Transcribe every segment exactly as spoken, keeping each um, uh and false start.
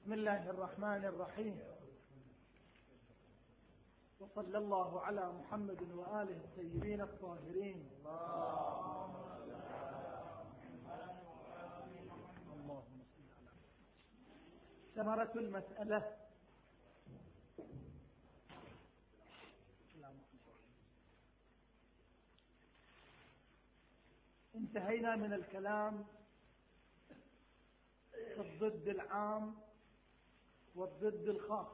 بسم الله الرحمن الرحيم، وصلى الله على محمد وآله الطيبين الطاهرين. اللهم صل على ثمرة المسألة. انتهينا من الكلام في الضد العام والضد الخاص،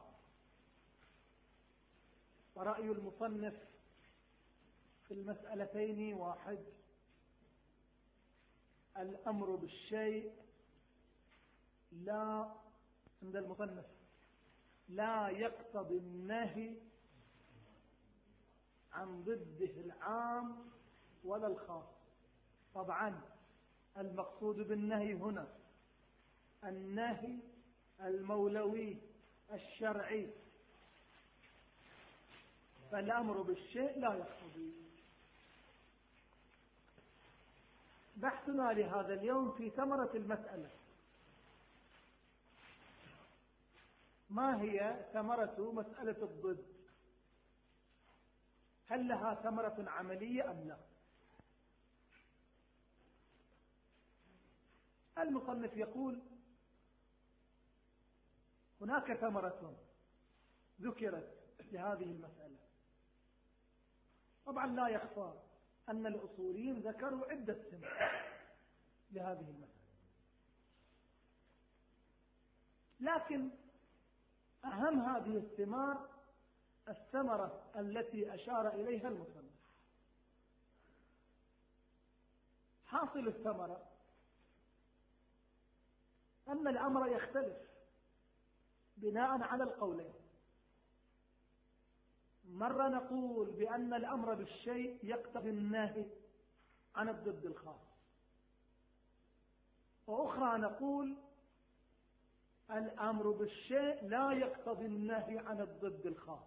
ورأي المصنف في المسألتين واحد: الأمر بالشيء لا عند المصنف لا يقتضي النهي عن ضده العام ولا الخاص. طبعا المقصود بالنهي هنا النهي المولوي الشرعي، فالأمر بالشيء لا يقتضي. بحثنا لهذا اليوم في ثمرة المسألة. ما هي ثمرة مسألة الضد؟ هل لها ثمرة عملية أم لا؟ المصنف يقول هناك ثمرة ذكرت لهذه المسألة. طبعا لا يخفى أن الأصوليين ذكروا عدة ثمار لهذه المسألة، لكن أهم هذه الثمار الثمرة التي أشار إليها المصنف. حاصل الثمرة أن الأمر يختلف بناء على القولين. مرة نقول بأن الأمر بالشيء يقتضي النهي عن الضد الخاص، وأخرى نقول الأمر بالشيء لا يقتضي النهي عن الضد الخاص.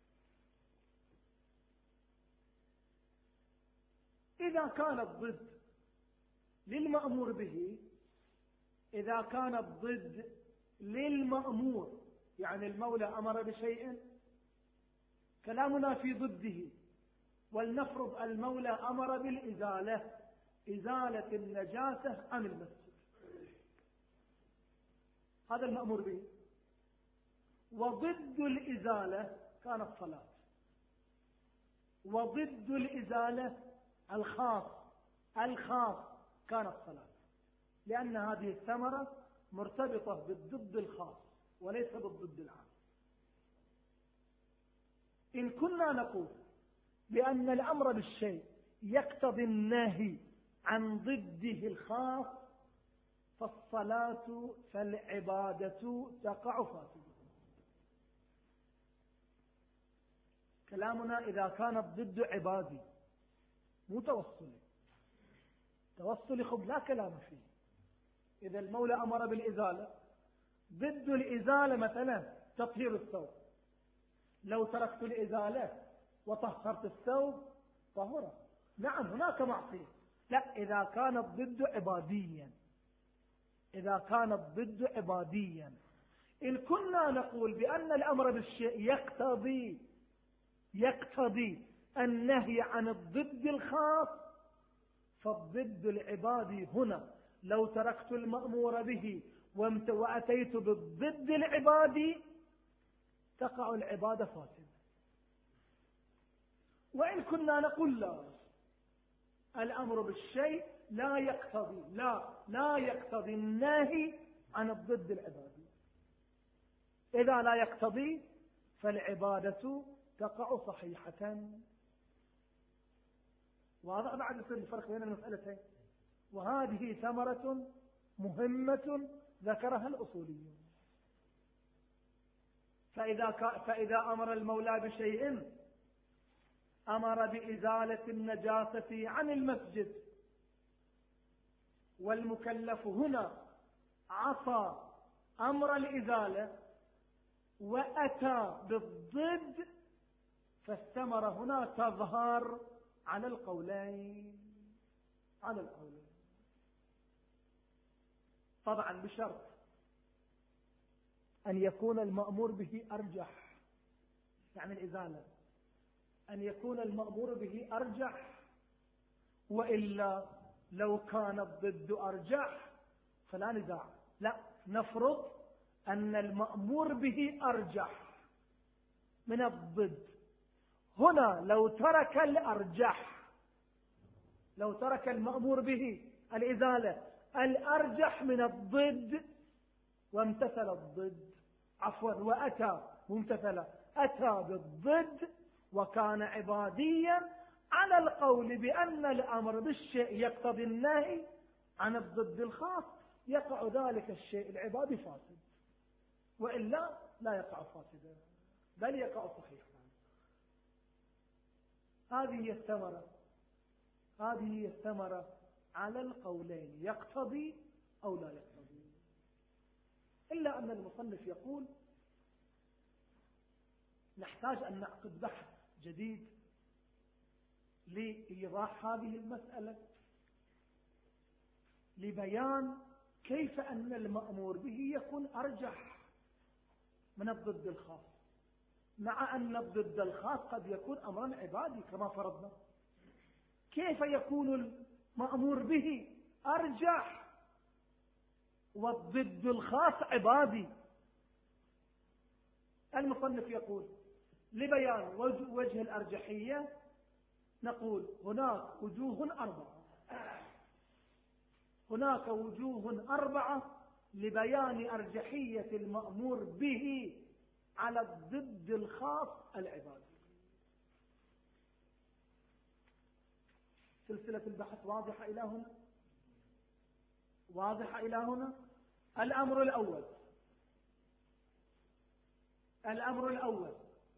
إذا كان الضد للمأمور به، إذا كان الضد للمأمور، يعني المولى أمر بشيء كلامنا في ضده، ولنفرض المولى أمر بالإزالة، إزالة النجاسة عن المسجد، هذا المأمور به. وضد الإزالة كان الصلاة، وضد الإزالة الخاص الخاص كان الصلاة، لأن هذه الثمرة مرتبطة بالضد الخاص وليس بالضد العام. إن كنا نقول بأن الأمر بالشيء يقتضي النهي عن ضده الخاص، فالصلاة فالعبادة تقع فاسدة. كلامنا إذا كان الضد عبادي مو توصلي، توصلي خب لا كلام فيه. إذا المولى أمر بالإزالة، ضد الإزالة مثلا تطهير الثوب، لو تركت الإزالة وطهرت الثوب طهرة، نعم هناك معصية. لا، إذا كان الضد عباديا، إذا كان الضد عباديا. إن كنا نقول بأن الأمر بالشيء يقتضي يقتضي النهي عن الضد الخاص، فالضد العبادي هنا لو تركت المأمور به وأتيت بالضد العبادي تقع العبادة فاسدة. وإن كنا نقول لا، الأمر بالشيء لا يقتضي لا لا يقتضي النهي عن الضد العبادي، إذا لا يقتضي فالعبادة تقع صحيحة. وهذا بعد يصير الفرق بين المسألتين. وهذه ثمرة مهمة ذكرها الأصوليون. فإذا, فإذا أمر المولى بشيء، أمر بإزالة النجاسة عن المسجد، والمكلف هنا عصى أمر الإزالة وأتى بالضد، فالثمرة هنا تظهر على القولين على القولين طبعا بشرط أن يكون المأمور به أرجح، يعني الإزالة، أن يكون المأمور به أرجح، وإلا لو كان الضد أرجح فلا نزاع. لا، نفرض أن المأمور به أرجح من الضد. هنا لو ترك الأرجح، لو ترك المأمور به الإزالة الأرجح من الضد وامتثل الضد، عفوا وأتى ممتثلا، أتى بالضد وكان عباديا، على القول بأن الأمر بالشيء يقتضي النهي عن الضد الخاص، يقع ذلك الشيء العبادي فاسد، وإلا لا يقع فاسدا بل يقع صحيحا. هذه هي الثمرة، هذه هي الثمرة على القولين، يقتضي أو لا يقتضي. إلا أن المصنف يقول نحتاج أن نعقد بحث جديد لإيضاح هذه المسألة، لبيان كيف أن المأمور به يكون أرجح من الضد الخاص، مع أن الضد الخاص قد يكون أمرا عبادي كما فرضنا. كيف يكون المأمور به أرجح والضد الخاص عبادي؟ المصنف يقول لبيان وجه الأرجحية نقول هناك وجوه أربعة، هناك وجوه أربعة لبيان أرجحية المأمور به على الضد الخاص العبادي. سلسلة البحث واضحة إلى هنا؟ واضحة إلى هنا؟ الأمر الأول، الأمر الأول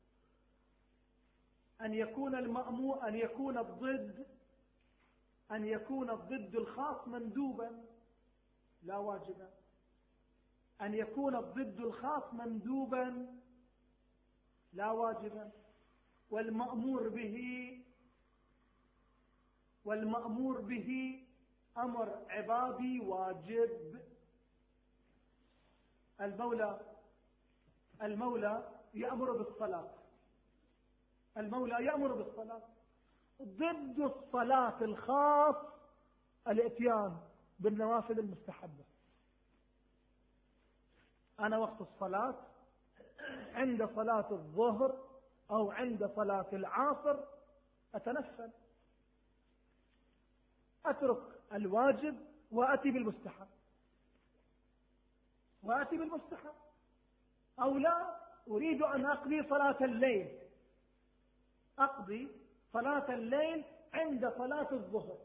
أن يكون المأمور، أن يكون الضد، أن يكون الضد الخاص مندوبا لا واجبا، أن يكون الضد الخاص مندوبا لا واجبا، والمأمور به، والمأمور به أمر عبادي واجب. المولى المولى يأمر بالصلاة، المولى يأمر بالصلاة، ضد الصلاة الخاص الاتيان بالنوافل المستحبة. أنا وقت الصلاة عند صلاة الظهر أو عند صلاة العصر أتنفل، أترك الواجب وأتي بالمستحب، وأتي بالمستحب، أو لا أريد أن أقضي صلاة الليل، أقضي صلاة الليل عند صلاة الظهر.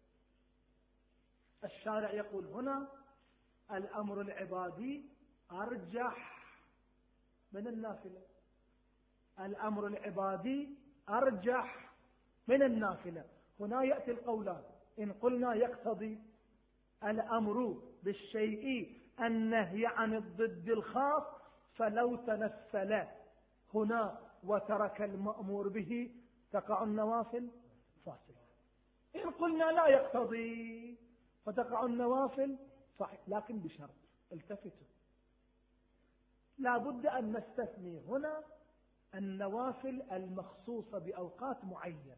الشارع يقول هنا الأمر العبادي أرجح من النافلة، الأمر العبادي أرجح من النافلة. هنا يأتي القولان، إن قلنا يقتضي الأمر بالشيء النهي عن الضد الخاص فلو تنفل هنا وترك المأمور به تقع النوافل فاسدة. إن قلنا لا يقتضي فتقع النوافل صحيح، لكن بشرط، التفتوا، لا بد أن نستثني هنا النوافل المخصوصة بأوقات معينة،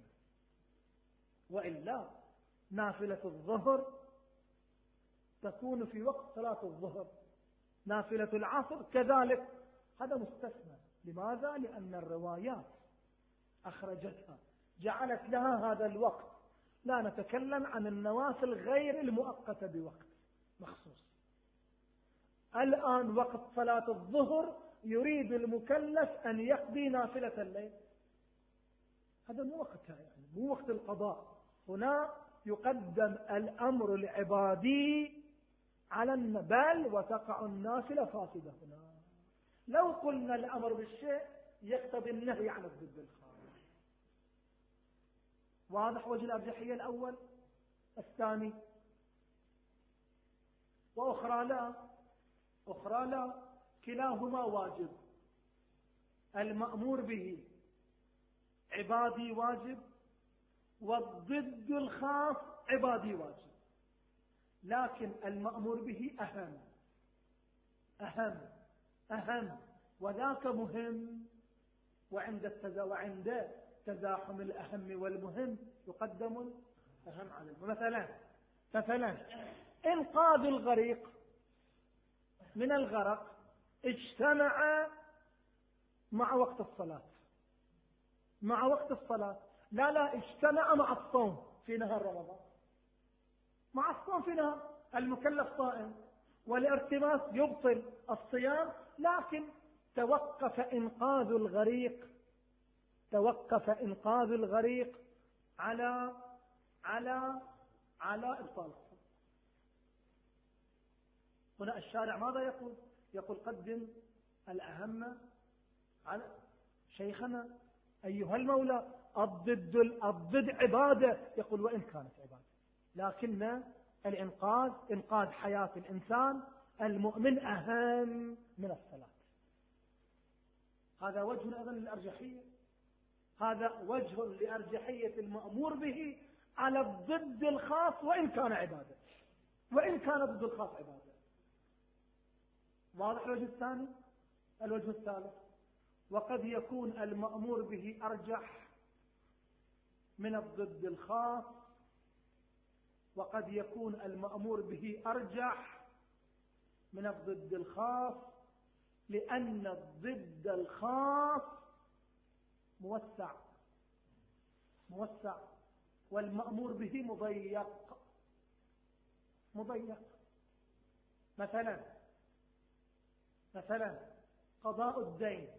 وإلا نافلة الظهر تكون في وقت صلاة الظهر، نافلة العصر كذلك، هذا مستثنى. لماذا؟ لأن الروايات أخرجتها، جعلت لها هذا الوقت. لا نتكلم عن النوافل غير المؤقتة بوقت مخصوص. الآن وقت صلاة الظهر يريد المكلف أن يقضي نافلة الليل، هذا مو وقتها، يعني مو وقت القضاء. هنا يقدم الأمر العبادي على النبال وتقع النافلة فاسدة. هنا لو قلنا الأمر بالشيء يقتضي النهي عن الضد الخاص. واضح وجه الأرجحية الأول؟ الثاني وأخرى لا، أخرى لا، كلاهما واجب. المأمور به عبادي واجب، والضد الخاص عبادي واجب، لكن المأمور به أهم، أهم أهم وذاك مهم، وعند التزا وعند تزاحم الأهم والمهم يقدم الأهم على المهم. مثلا مثلا إنقاذ الغريق من الغرق اجتمع مع وقت الصلاة، مع وقت الصلاة لا لا اجتمع مع الصوم في نهار رمضان، مع الصوم في نهار المكلف صائم، والارتباط يبطل الصيام، لكن توقف إنقاذ الغريق، توقف إنقاذ الغريق على على على إبطال الصوم. هنا الشارع ماذا يقول؟ يقول قدم الأهم على شيخنا أيها المولى، الضد الضد عبادة، يقول وإن كانت عبادة، لكن الإنقاذ إنقاذ حياة الإنسان المؤمن أهم من الصلاة. هذا وجه أيضا للأرجحية، هذا وجه لأرجحية المأمور به على الضد الخاص وإن كان عبادة، وإن كان ضد الخاص عبادة. واضح الوجه الثاني؟ الوجه الثالث، وقد يكون المأمور به أرجح من الضد الخاص، وقد يكون المأمور به أرجح من الضد الخاص، لأن الضد الخاص موسع موسع والمأمور به مضيق مضيق. مثلا مثلا قضاء الدين،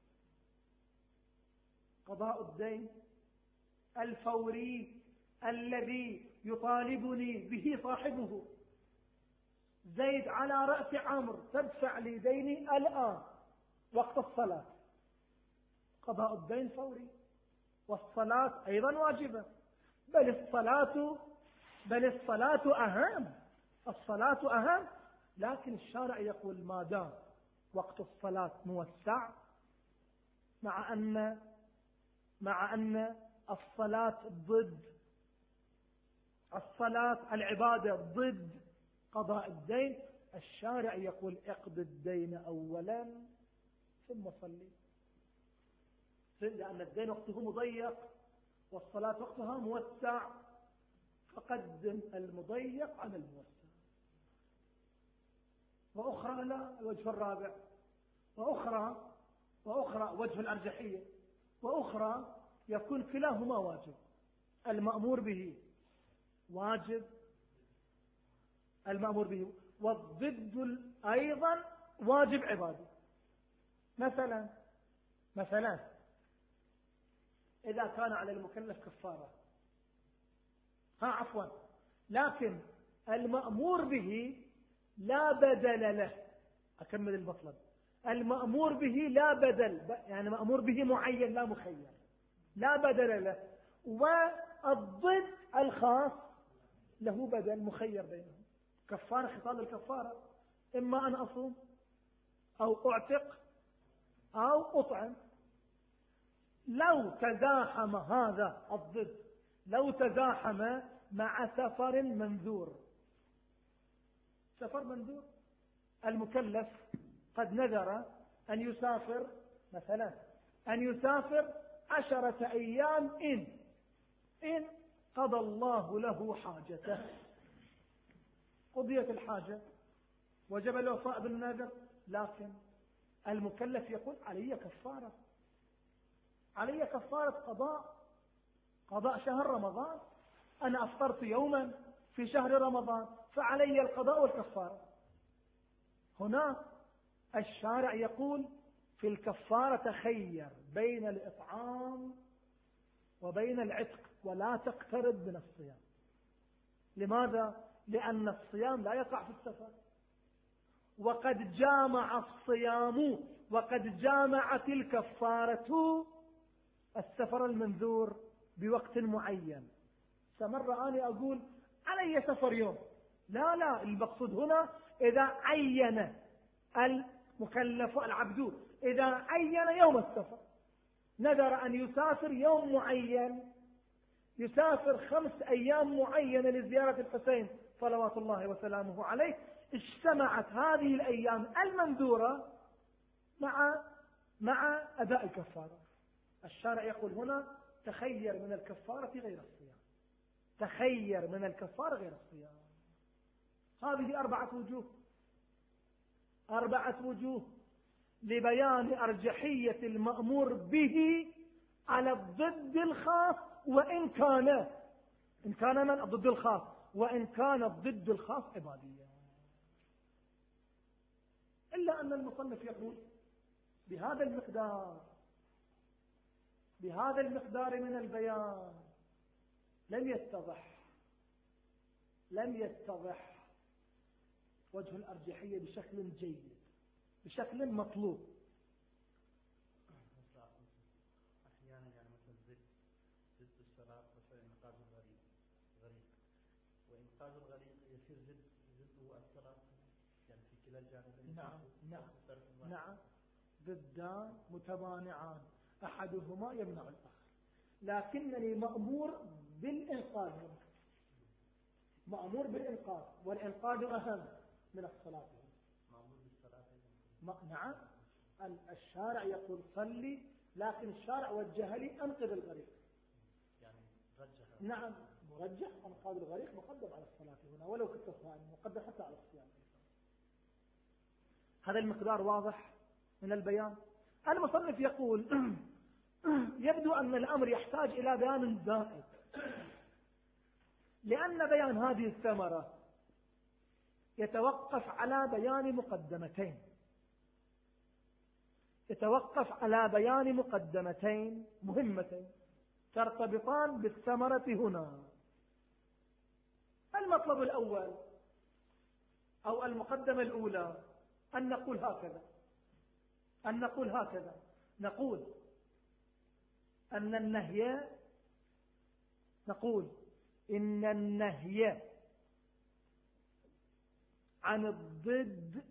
قضاء الدين الفوري الذي يطالبني به صاحبه، زيد على رأس عمرو تدفع لي ديني الآن وقت الصلاة، قضاء الدين فوري، والصلاة أيضا واجبة، بل الصلاة بل الصلاة أهم، الصلاة أهم، لكن الشارع يقول ما دام وقت الصلاة موسع، مع أن مع أن الصلاة ضد الصلاة العبادة ضد قضاء الدين، الشارع يقول اقض الدين أولا ثم صلي، لأن الدين وقته مضيق والصلاة وقتها موسع، فقدم المضيق على الموسع. وأخرى لا، الوجه الرابع، وأخرى وأخرى وجه الأرجحية، وأخرى يكون كلاهما واجب، المأمور به واجب، المأمور به، والضد أيضا واجب عبادي. مثلا مثلا إذا كان على المكلف كفارة، ها عفوا، لكن المأمور به لا بدل له، أكمل المطلب، المأمور به لا بدل، يعني مأمور به معين لا مخير، لا بدل له، والضد الخاص له بدل مخير بينهم. كفارة، خطاب الكفارة إما أن أصوم أو أعتق أو أطعم. لو تزاحم هذا الضد، لو تزاحم مع سفر منذور، سفر منذور، المكلف قد نذر أن يسافر مثلا أن يسافر عشرة أيام إن إن قضى الله له حاجته، قضيت الحاجة، وجب الوفاء بالنذر، لكن المكلف يقول علي كفارة، علي كفارة قضاء قضاء شهر رمضان، أنا أفطرت يوما في شهر رمضان فعلي القضاء والكفارة. هنا الشارع يقول في الكفارة تخير بين الإطعام وبين العتق، ولا تقترب من الصيام. لماذا؟ لأن الصيام لا يقع في السفر، وقد جامع الصيام وقد جامعت الكفارة السفر المنذور بوقت معين. فمرة أنا أقول علي سفر يوم، لا لا، المقصود هنا إذا عين المكلف العبد، إذا عين يوم السفر، نذر أن يسافر يوم معين، يسافر خمس أيام معينة لزيارة الحسين صلوات الله وسلامه عليه، اجتمعت هذه الأيام المنذورة مع مع أداء الكفارة. الشارع يقول هنا تخير من الكفارة غير الصيام، تخير من الكفارة غير الصيام. هذه أربعة وجوه، أربعة وجوه لبيان أرجحية المأمور به على الضد الخاص، وإن كان إن كان من الضد الخاص وإن كان الضد الخاص عبادية. إلا أن المصنف يقول بهذا المقدار بهذا المقدار من البيان لم يتضح لم يتضح وجه الأرجحية بشكل جيد، بشكل مطلوب. أحيانا يعني مثل ضد ضد الصلاة مثلا إنقاذ الغريق غريق وإنقاذ الغريق يصير ضد ضده الصلاة، يعني في كلا الجانبين. نعم نعم نعم ضدان متمانعان أحدهما يمنع الآخر، لكنني مأمور بالإنقاذ، مأمور بالإنقاذ، والإنقاذ أهم من الصلاة. مأمور بالصلاة. ما نعم الشارع يقول صلي، لكن الشارع وجه لي أنقذ الغريق، يعني رجح. نعم مرجح أنقاذ الغريق مقدم على الصلاة هنا، ولو كنت صائم مقدم حتى على الصيام. هذا المقدار واضح من البيان. المصنف يقول يبدو أن الأمر يحتاج إلى بيان زائد، لأن بيان هذه الثمرة يتوقف على بيان مقدمتين يتوقف على بيان مقدمتين مهمتين ترتبطان بالثمرة هنا. المطلب الأول أو المقدمة الأولى أن نقول هكذا أن نقول هكذا نقول أن النهي نقول إن النهي عن الضد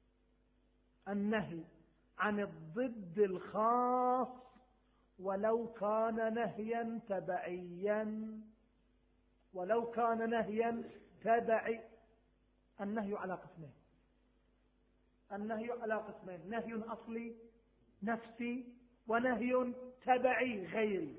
النهي عن الضد الخاص ولو كان نهيا تبعيا ولو كان نهيا تبعي النهي على قسمين النهي على قسمين نهي أصلي نفسي ونهي تبعي غيري.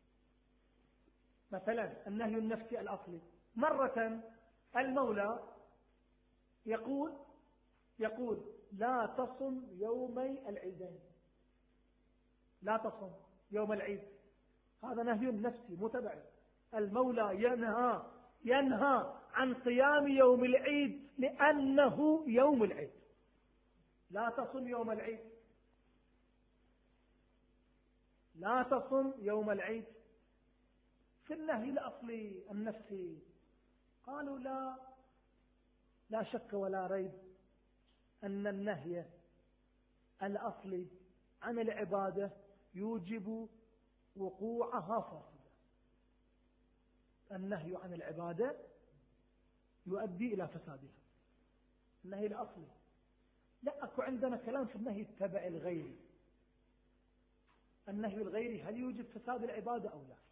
مثلا النهي النفسي الأصلي، مرة المولى يقول يقول لا تصم يومي العيدين، لا تصم يوم العيد، هذا نهي نفسي متبعي. المولى ينهى ينهى عن صيام يوم العيد لأنه يوم العيد، لا تصم يوم العيد، لا تصم يوم العيد. في النهي الأصلي النفسي قالوا لا لا شك ولا ريب أن النهي الأصلي عن العبادة يوجب وقوعها فاسدة. النهي عن العبادة يؤدي إلى فسادها، النهي الأصلي. لا أكو عندنا كلام في النهي التبع الغيري. النهي الغيري هل يوجب فساد العبادة أو لا؟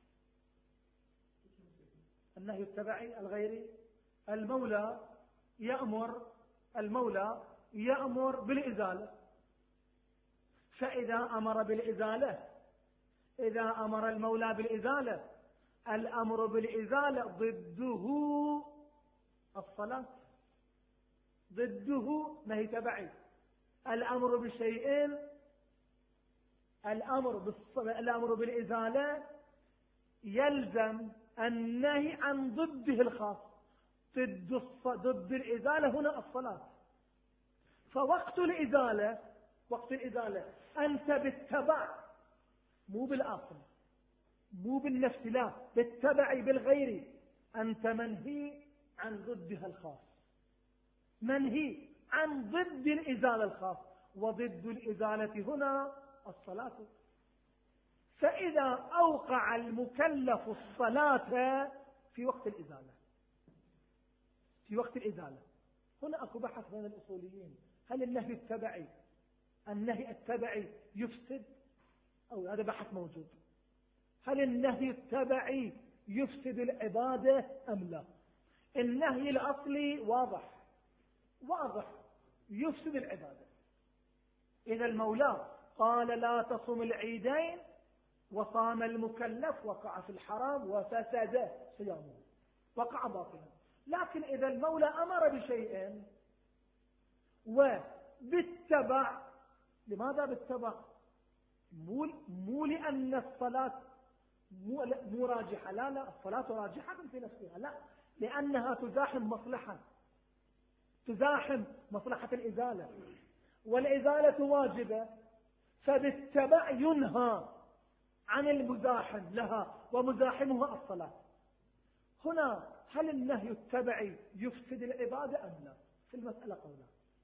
النهي التبعي الغيري المولى يأمر المولى يأمر بالإزالة، فإذا أمر بالإزالة إذا أمر المولى بالإزالة الأمر بالإزالة ضده الصلاة، ضده نهي تبعي. الأمر بشيء الأمر بالص... الأمر بالإزالة يلزم النهي عن ضده الخاص، ضد الص... ضد الإزالة هنا الصلاة. فوقت الإزالة وقت الإزالة أنت بالتبع مو بالأصل مو بالنفس، لا بالتبع بالغير، أنت منهي عن ضدها الخاص، منهي عن ضد الإزالة الخاص، وضد الإزالة هنا الصلاة. فإذا أوقع المكلف الصلاة في وقت الإزالة في وقت الإزالة هنا أكو بحث بين الأصوليين، هل النهي التبعي النهي التبعي يفسد أو هذا بحث موجود، هل النهي التبعي يفسد العبادة أم لا؟ النهي الأصلي واضح واضح يفسد العبادة، إذا المولى قال لا تصم العيدين وصام المكلف وقع في الحرام وفسد صيامه، وقع باطلا. لكن إذا المولى أمر بشيء وبالتبع، لماذا بالتبع؟ مو, مو لأن الصلاة مو, مو راجحة، لا لا، الصلاة راجحة في نفسها، لا، لأنها تزاحم مصلحة، تزاحم مصلحة الإزالة، والإزالة واجبة، فبالتبع ينهى عن المزاحم لها، ومزاحمها الصلاة. هنا هل النهي التبعي يفسد العبادة أم لا؟ في المسألة قولان.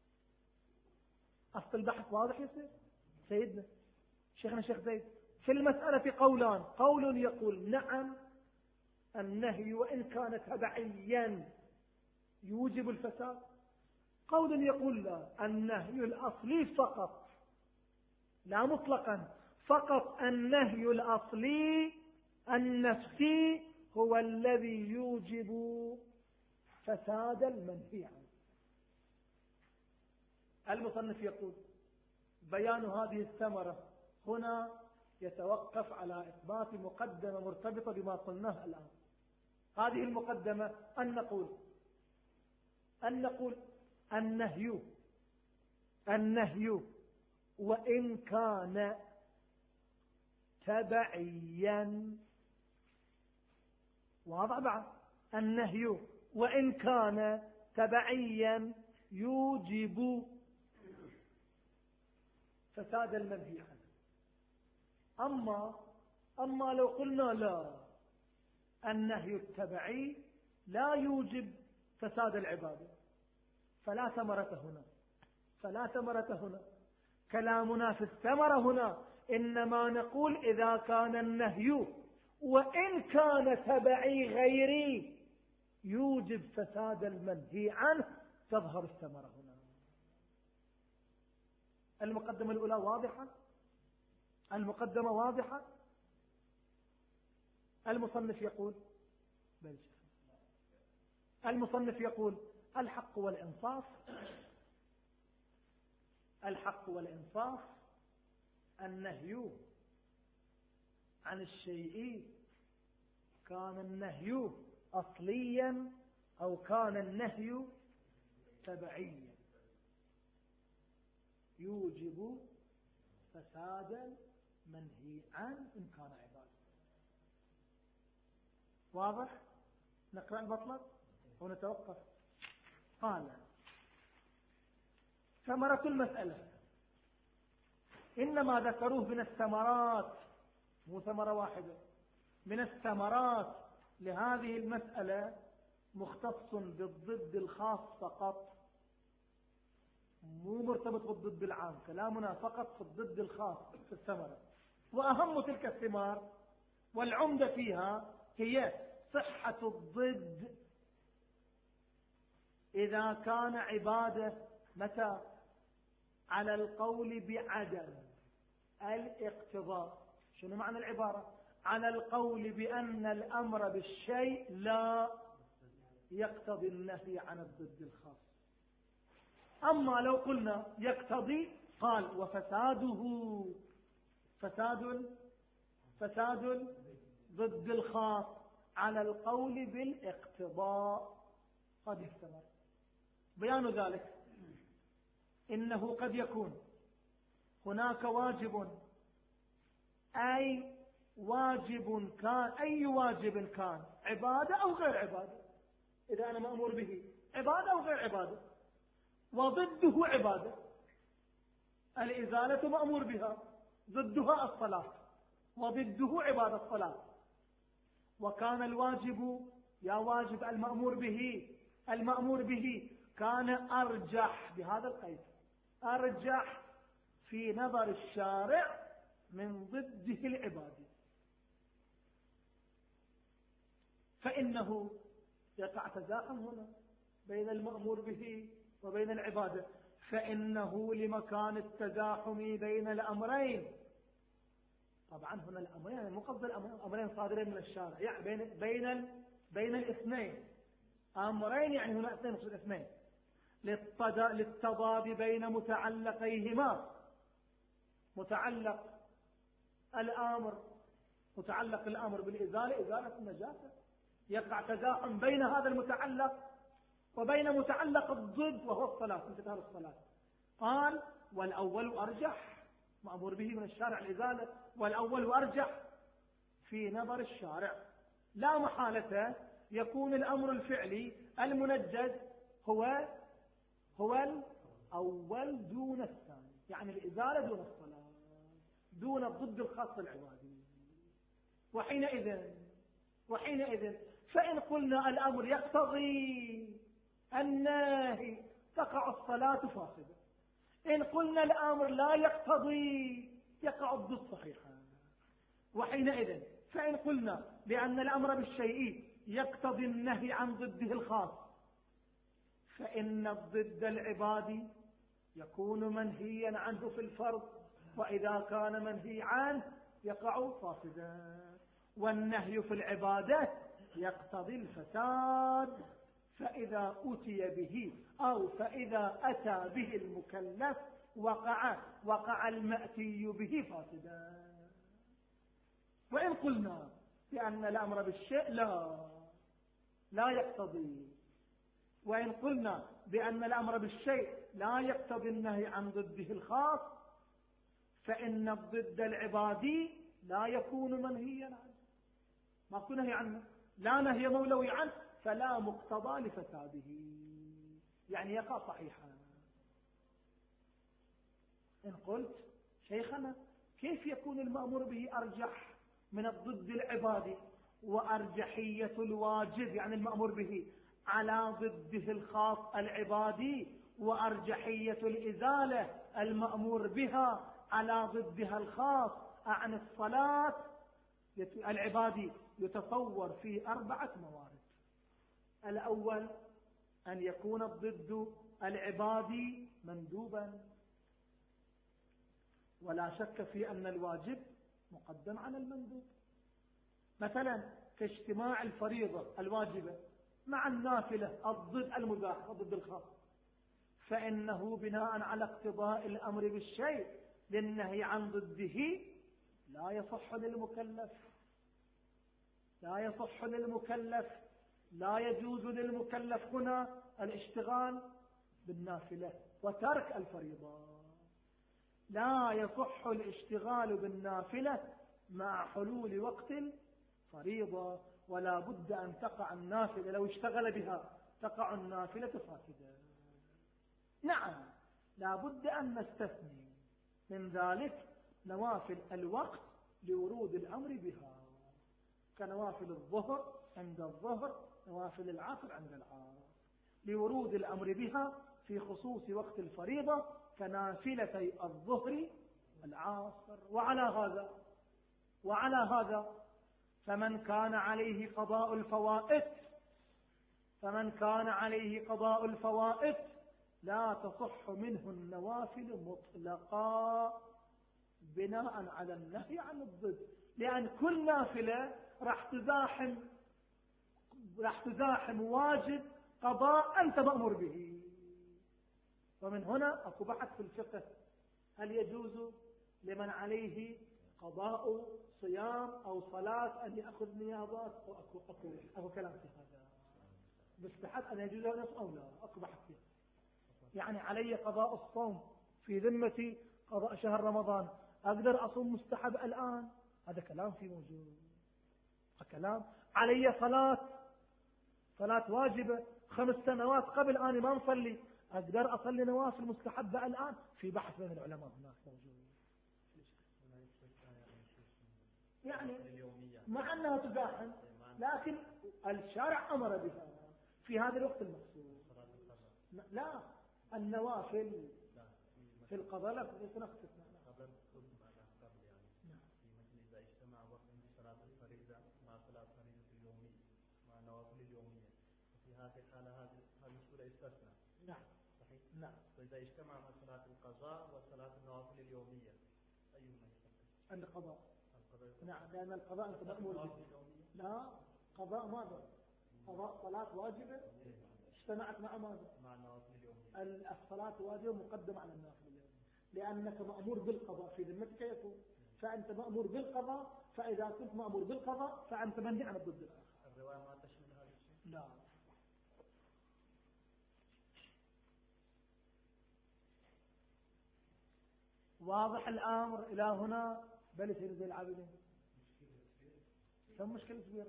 أصل البحث واضح يصير سيدنا شيخنا الشيخ زيد. في المسألة قولان، قول يقول نعم النهي وإن كان تبعيا يوجب الفساد، قول يقول لا، النهي الأصلي فقط، لا مطلقا، فقط النهي الأصلي النفسي هو الذي يوجب فساد المنهي عنه. المصنف يقول بيان هذه الثمرة هنا يتوقف على إثبات مقدمة مرتبطة بما قلناه الآن. هذه المقدمة أن نقول أن نقول النهي النهي وإن كان تبعيا، واضح بعد، النهي وإن كان تبعيا يوجب فساد المنهي عنه. أما أما لو قلنا لا، النهي التبعي لا يوجب فساد العبادة، فلا ثمرة هنا، فلا ثمرة هنا. كلامنا في الثمرة هنا إنما نقول إذا كان النهي وإن كان تبعي غيري يوجب فساد المنهي عنه، تظهر الثمرة هنا. المقدمة الأولى واضحة، المقدمة واضحة. المصنف يقول المصنف يقول الحق والإنصاف، الحق والإنصاف النهي عن الشيء كان النهي أصليا أو كان النهي تبعيا يوجب فساد منهي عن إن كان عبادة. واضح؟ نقرأ المطلب ونتوقف. قال ثمرة المسألة إنما ذكروه من الثمرات، مو ثمرة واحدة، من الثمرات لهذه المسألة مختص بالضد الخاص فقط، مو مرتبط بالضد العام. كلامنا فقط في الضد الخاص في الثمرة. وأهم تلك الثمار والعمدة فيها هي صحة الضد إذا كان عبادة. متى؟ على القول بعدم الاقتضاء. شنو معنى العبارة؟ على القول بأن الأمر بالشيء لا يقتضي النهي عن الضد الخاص. أما لو قلنا يقتضي، قال وفساده فساد فساد ضد الخاص على القول بالاقتضاء. هذه الثمرة. بيان ذلك إنه قد يكون هناك واجب، أي واجب كان أي واجب كان عبادة أو غير عبادة، إذا أنا مأمور به عبادة أو غير عبادة، وضده عبادة. الإزالة مأمور بها، ضدها الصلاة، وضده عبادة الصلاة. وكان الواجب يا واجب المأمور به المأمور به كان أرجح بهذا القيد، أرجح في نظر الشارع من ضده العبادة، فإنه يقع تزاحم هنا بين المأمور به وبين العبادة، فإنه لمكان التزاحم بين الأمرين. طبعا هنا الأمرين يعني مقصد الأمرين صادرين من الشارع، يعني بين بين بين الاثنين، أمرين يعني هنا اثنين مقصود اثنين، للتضاد بين متعلقيهما، متعلق الأمر متعلق الأمر بالإزالة إزالة النجاسة، يقع تزاحم بين هذا المتعلق وبين متعلق الضد وهو الصلاة، انتهاء الصلاة. قال والأول أرجح، مأمور به من الشارع الإزالة، والأول أرجح في نظر الشارع. لا محالة يكون الأمر الفعلي المنجز هو هو الأول دون الثاني، يعني الإزالة دون الصلاة، دون الضد الخاص العبادي. وحينئذ وحينئذ فإن قلنا الأمر يقتضي النهي تقع الصلاة فاسدة، إن قلنا الأمر لا يقتضي يقع الضد صحيحا. وحينئذ فإن قلنا بأن الأمر بالشيء يقتضي النهي عن ضده الخاص، فإن الضد العبادي يكون منهيا عنه في الفرض، وإذا كان منهي عنه يقع فاسدا. والنهي في العبادة يقتضي الفساد، فإذا أتي به أو فإذا أتى به المكلف وقع وقع المأتي به فاسدا. وإن قلنا بأن الأمر بالشيء لا لا يقتضي، وإن قلنا بأن الأمر بالشيء لا يقتضي النهي عن ضده الخاص، فإن الضد العبادي لا يكون منهيا عنه، ما يكون نهي عنه، لا نهي مولوي عنه، فلا مقتضى لفساده، يعني يقع صحيحا. إن قلت شيخنا كيف يكون المأمور به أرجح من الضد العبادي، وأرجحية الواجب يعني المأمور به على ضده الخاص العبادي، وأرجحية الإزالة المأمور بها على ضدها الخاص عن الصلاة العبادي؟ يتصور في أربعة موارد. الأول أن يكون الضد العبادي مندوبا، ولا شك في أن الواجب مقدم على المندوب، مثلا كاجتماع الفريضة الواجبة مع النافلة الضد المباح وضد الخاص، فإنه بناء على اقتضاء الأمر بالشيء للنهي عن ضده لا يصح للمكلف لا يصح للمكلف لا يجوز للمكلف هنا الاشتغال بالنافلة وترك الفريضة. لا يصح الاشتغال بالنافلة مع حلول وقت الفريضة، ولا بد أن تقع النافلة، لو اشتغل بها تقع النافلة فاسدة. نعم، لا بد أن نستثني من ذلك نوافل الوقت لورود الأمر بها، كنوافل الظهر عند الظهر، نوافل العصر عند العصر، لورود الأمر بها في خصوص وقت الفريضة كنافلتي الظهر العصر. وعلى هذا وعلى هذا فمن كان عليه قضاء الفوائد فمن كان عليه قضاء الفوائد لا تصح منه النوافل مطلقا بناء على النهي عن الضد، لأن كل نافلة راح تزاحم راح تزاحم واجب قضاء أنت مأمور به. ومن هنا أكو بحث في الفقه، هل يجوز لمن عليه قضاء صيام أو صلاة أن يأخذ نيابات، أو أكو, أكو, أكو كلام في هذا، مستحب أن يجوز له نصف أو لا، أكو بحث فيه. يعني علي قضاء الصوم في ذمتي قضاء شهر رمضان، أقدر أصوم مستحب الآن؟ هذا كلام في موجود، كلام. علي صلاة صلاة واجبة خمس سنوات قبل أنا ما نصلي، أقدر أصلي نوافل مستحبة الآن؟ في بحث بين العلماء هناك موجود. يعني مع أنها تزاحم، لكن الشارع أمر بها في هذا الوقت المخصوص. لا، النوافل في القضاء لا تنقص. إذا اجتمع وقت صلاة الفريضة مع صلاة الفريضة اليومية مع النوافل اليومية، وفي هذه الحالة هذه هذه الصورة استثنى. نعم صحيح. نعم. وإذا اجتمع مع صلاة القضاء وصلاة النوافل اليومية أيهما يستثنى؟ القضاء. القضاء. نعم، لأن القضاء أنت مأمور به. لا، قضاء ماذا؟ قضاء صلاة واجبة اجتمعت مع ماذا؟ مع النوافل اليومية. الصلاة واجبة مقدمة على النوافل اليومية، لأنك مأمور بالقضاء في ذمتك يكون، فأنت مأمور بالقضاء، فإذا كنت مأمور بالقضاء فأنت منهي عن الضد الآخر. الرواية ما تشمل هذا الشيء؟ لا. واضح الأمر إلى هنا؟ بل سيد زي العابدين كم مشكلة كبيرة.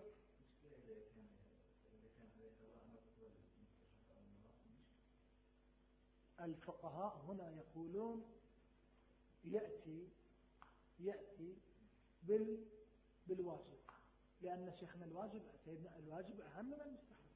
الفقهاء هنا يقولون يأتي يأتي بال بالواجب، لأن شيخنا الواجب سيدنا الواجب أهم من المستحب.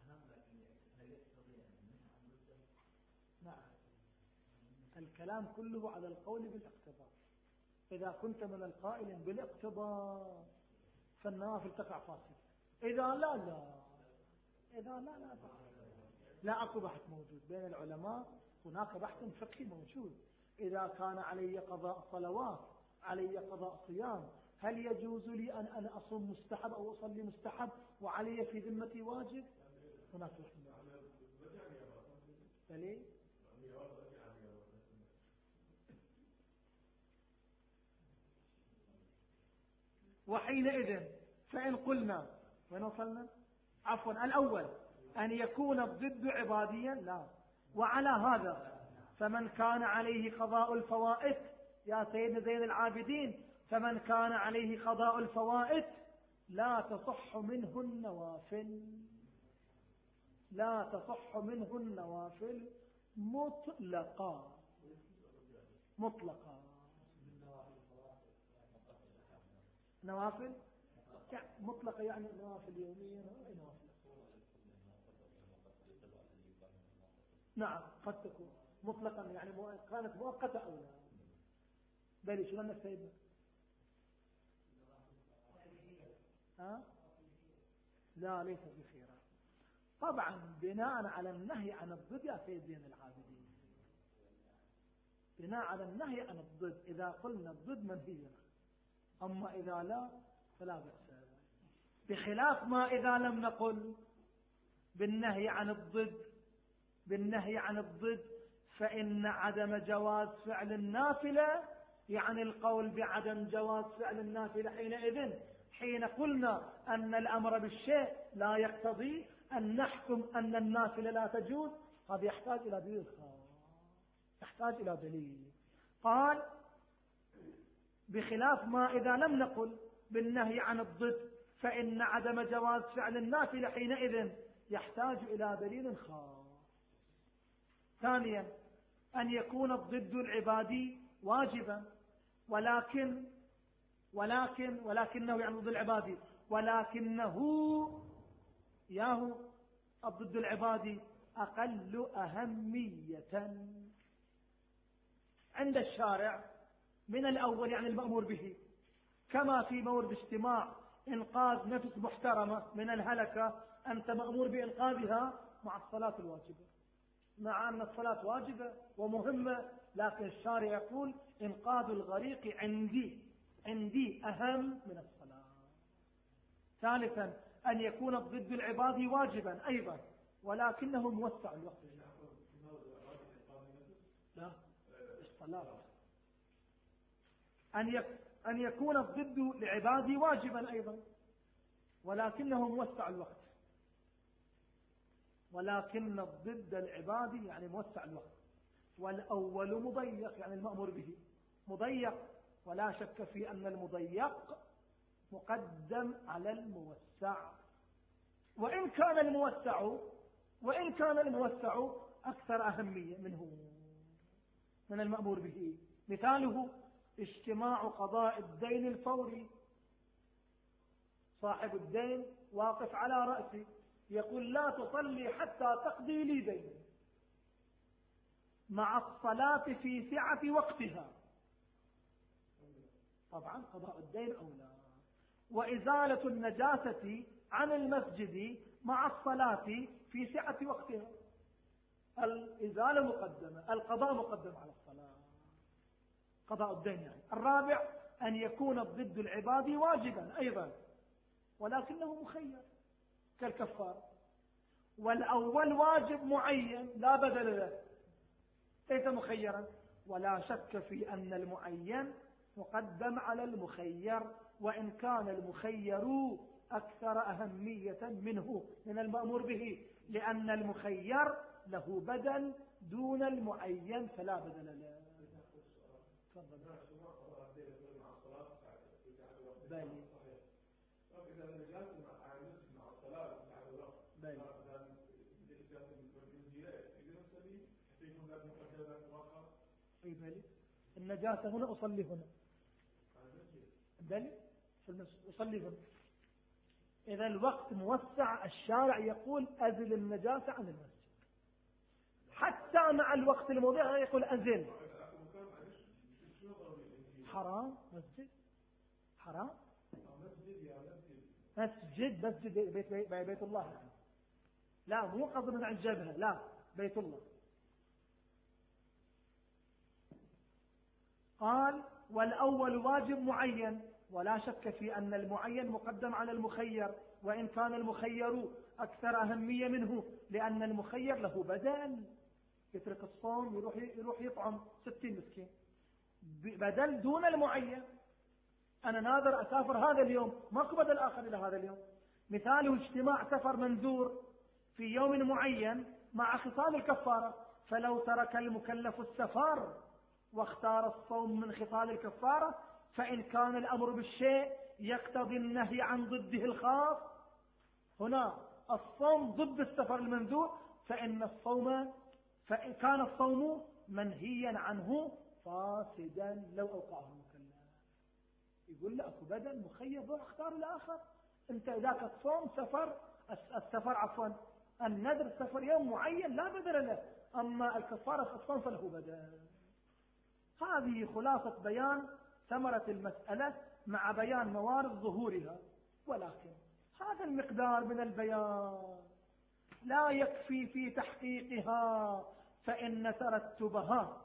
نعم، الكلام كله على القول بالاقتضاء. إذا كنت من القائل بالاقتضاء فالنوافل تقع فاسدة، إذا لا لا إذا لا لا تقع. لا أكو بحث موجود بين العلماء، هناك بحث فقهي موجود. إذا كان علي قضاء صلوات، علي قضاء صيام، هل يجوز لي أن أنا أصوم مستحب أو أصلي مستحب وعلي في ذمتي واجب؟ هناك بحث موجود. فليه؟ وحينئذ فإن قلنا وين وصلنا؟ عفوا، الأول أن يكون الضد عباديا، لا. وعلى هذا فمن كان عليه قضاء الفوائد يا سيدنا زين العابدين، فمن كان عليه قضاء الفوائد لا تصح منه النوافل، لا تصح منه النوافل مطلقا مطلقا. نوافل مطلقة يعني نوافل يومية، نوافل. نعم، قد تكون مطلقا يعني كانت مؤقتة أو لا. بل شو لنا سيدنا؟ ها؟ لا، ليس بخيرا. طبعا بناء على النهي عن الضد يا سيد زين العابدين، بناء على النهي عن الضد، إذا قلنا الضد منهي، أما إذا لا فلا بأس، بخلاف ما إذا لم نقل بالنهي عن الضد بالنهي عن الضد فإن عدم جواز فعل النافلة، يعني القول بعدم جواز فعل النافلة حينئذ، حين قلنا أن الأمر بالشيء لا يقتضي أن نحكم أن النافلة لا تجوز، هذا يحتاج إلى دليل خاص، يحتاج إلى دليل. قال بخلاف ما إذا لم نقل بالنهي عن الضد فإن عدم جواز فعل النافلة حينئذ يحتاج إلى دليل خاص. ثانيا أن يكون الضد العبادي واجبا، ولكن ولكن ولكنه يعني ضد العبادي، ولكنه ياهو الضد العبادي أقل أهمية عند الشارع من الأول، يعني المأمور به، كما في مورد اجتماع إنقاذ نفس محترمة من الهلكة أنت مأمور بإنقاذها مع الصلاة الواجبة، مع أن الصلاة واجبة ومهمة، لكن الشارع يقول إنقاذ الغريق عندي عندي أهم من الصلاة. ثالثا أن يكون الضد العبادي واجبا أيضا، ولكنه موسع الوقت. لا، الصلاة أن أن يكون الضد لعبادي واجبا أيضا، ولكنه موسع الوقت. ولكن الضد العبادي يعني موسع الوقت، والأول مضيق يعني المأمور به مضيق، ولا شك في أن المضيق مقدم على الموسع، وإن كان الموسع وإن كان الموسع أكثر أهمية منه من المأمور به. مثاله اجتماع قضاء الدين الفوري، صاحب الدين واقف على رأسي يقول لا تصلي حتى تقضي لي دين، مع الصلاة في سعة وقتها، طبعا قضاء الدين أولى، وإزالة النجاسة عن المسجد مع الصلاة في سعة وقتها، الإزالة مقدمة، القضاء مقدم على الصلاة، قضاء الدين يعني. الرابع أن يكون الضد العبادي واجبا أيضا، ولكنه مخير كالكفار، والأول واجب معين لا بدل له ليس مخيرا، ولا شك في أن المعين مقدم على المخير، وإن كان المخير أكثر أهمية منه من المأمور به، لأن المخير له بدل دون المعين فلا بدل له. تفضل. بلي بلي اي بلي النجاسة هنا أصلي هنا، بلي أصلي هنا. إذا الوقت موسع، الشارع يقول أزل النجاسة عن المسجد، حتى مع الوقت الموضوع يقول أزل. حرام مسجد، حرام مسجد، مسجد بيت, بيت, بيت الله يعني. لا مو قصد من عن جبهة، لا بيت الله. قال والأول واجب معين، ولا شك في أن المعين مقدم على المخير، وإن كان المخير أكثر أهمية منه، لأن المخير له بدل، يترك الصوم يروح يروح يطعم ستين مسكين، بدل دون المعين. أنا ناظر أسافر هذا اليوم، ماكو بدل آخر إلى هذا اليوم. مثاله اجتماع سفر منذور في يوم معين مع خصال الكفارة، فلو ترك المكلف السفر واختار الصوم من خصال الكفارة، فإن كان الأمر بالشيء يقتضي النهي عن ضده الخاص، هنا الصوم ضد السفر المنذور، فإن الصوم فإن كان الصوم منهيا عنه فاسدا لو أوقعه المكلف. يقول له أكو بدل مخير روح اختار الآخر. أنت ذاك الصوم سفر السفر عفوا النذر سفر يوم معين لا بدل له، أما الكفارة الصوم فله بدل. هذه خلاصة بيان ثمرة المسألة مع بيان موارد ظهورها، ولكن هذا المقدار من البيان لا يكفي في تحقيقها، فإن ترتبها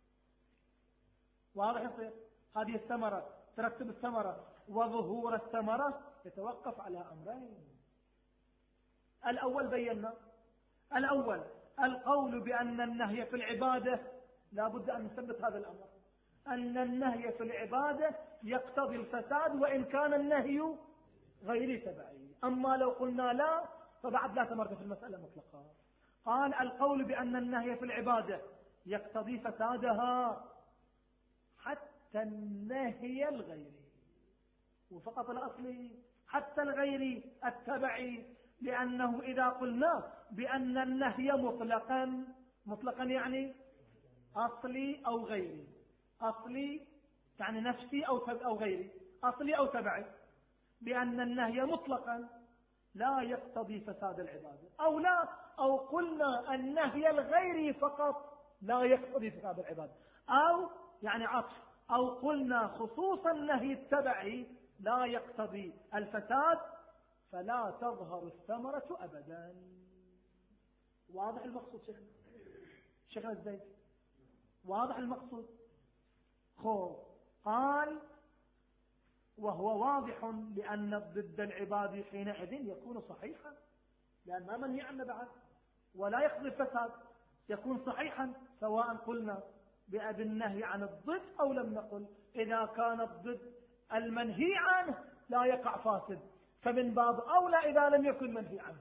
واضح يصير. هذه الثمرة ترتب الثمرة وظهور الثمرة يتوقف على أمرين. الأول بينا، الأول القول بأن النهي في العبادة، لا بد أن نثبت هذا الأمر، أن النهي في العبادة يقتضي الفساد وإن كان النهي غير تبعي. أما لو قلنا لا فبعد لا ثمرة في المسألة مطلقا. قال القول بأن النهي في العبادة يقتضي فسادها حتى النهي الغيري، وفقط الأصلي حتى الغيري التبعي، لأنه إذا قلنا بأن النهي مطلقا، مطلقا يعني أصلي أو غيري، أصلي يعني نفسي أو أو غيري، أصلي أو تبعي، بأن النهي مطلقا لا يقتضي فساد العبادة، أو لا أو قلنا النهي الغيري فقط لا يقتضي فساد العبادة، أو يعني عطف، أو قلنا خصوصا النهي التبعي لا يقتضي الفساد، فلا تظهر الثمرة أبدا. واضح المقصود شيخنا شيخنا الزيد؟ واضح المقصود؟ خو قال وهو واضح لأن ضد العباد حينئذ يكون صحيحا، لأن ما منهي عنه بعد ولا يقضي الفساد، يكون صحيحا سواء قلنا بالنهي عن الضد أو لم نقل. إذا كان الضد المنهي عنه لا يقع فاسد، فمن باب أولى إذا لم يكن منهي عنه.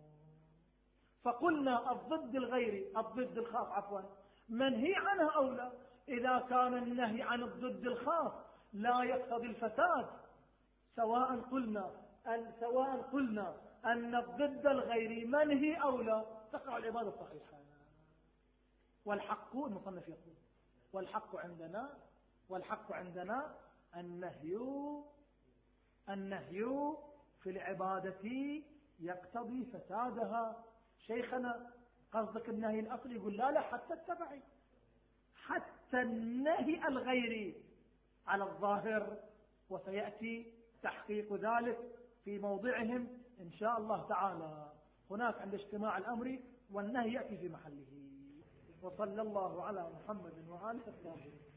فقلنا الضد الغيري الضد الخاص عفوا منهي عنه أولى، إذا كان النهي عن الضد الخاص لا يقتضي الفساد، سواء قلنا أن سواء قلنا أن الضد الغيري منهي أولى تقع العبادة الصحيحة. والحق المصنف يقول والحق عندنا والحق عندنا النهي النهي في العبادة يقتضي فسادها. شيخنا قصدك النهي الأصلي؟ يقول لا لا حتى التبعي، حتى النهي الغيري على الظاهر، وسيأتي تحقيق ذلك في موضعهم إن شاء الله تعالى. هناك عند اجتماع الأمر والنهي يأتي في محله. وصلى الله على محمد وآله الطاهرين.